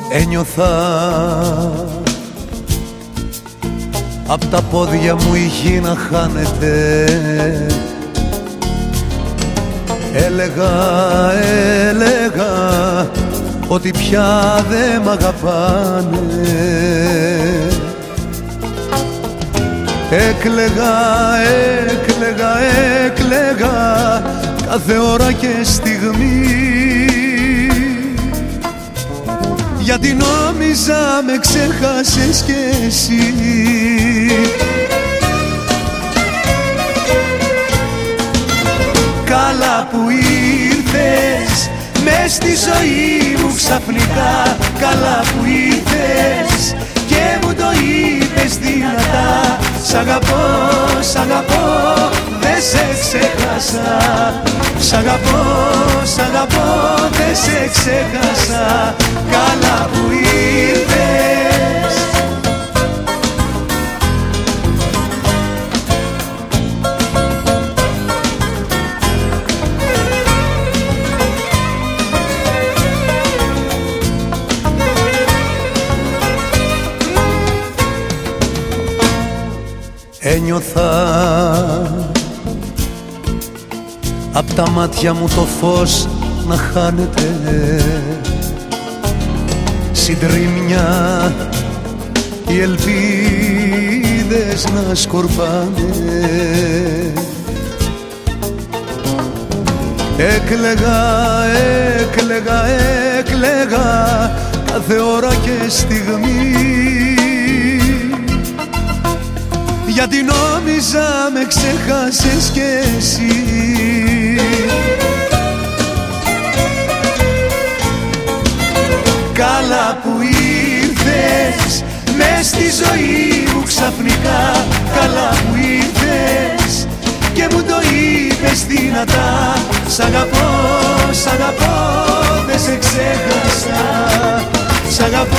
Ένιωθα απ' τα πόδια μου η γη να χάνεται. Έλεγα ότι πια δε μ' αγαπάνε. Έκλαιγα κάθε ώρα και στιγμή, γιατί νόμιζα με ξέχασες κι εσύ. Καλά που ήρθες μες στη ζωή μου ξαφνικά. Καλά που ήρθες και μου το είπες δυνατά. Σ' αγαπώ, σ' αγαπώ, δεν σε ξέχασα. Σ' αγαπώ, σ' αγαπώ, δεν σε ξέχασα. Καλά που ήρθες. Ένιωθα απ' τα μάτια μου το φως να χάνεται. Συντρίμμια οι ελπίδες να σκορπάνε. Έκλαιγα κάθε ώρα και στιγμή, γιατί νόμιζα με ξέχασες κι εσύ. Καλά που ήρθες μες στη ζωή μου ξαφνικά. Καλά που ήρθες και μου το είπες δυνατά. Σ' αγαπώ, σ' αγαπώ, δεν σε ξέχασα. Σ' αγαπώ,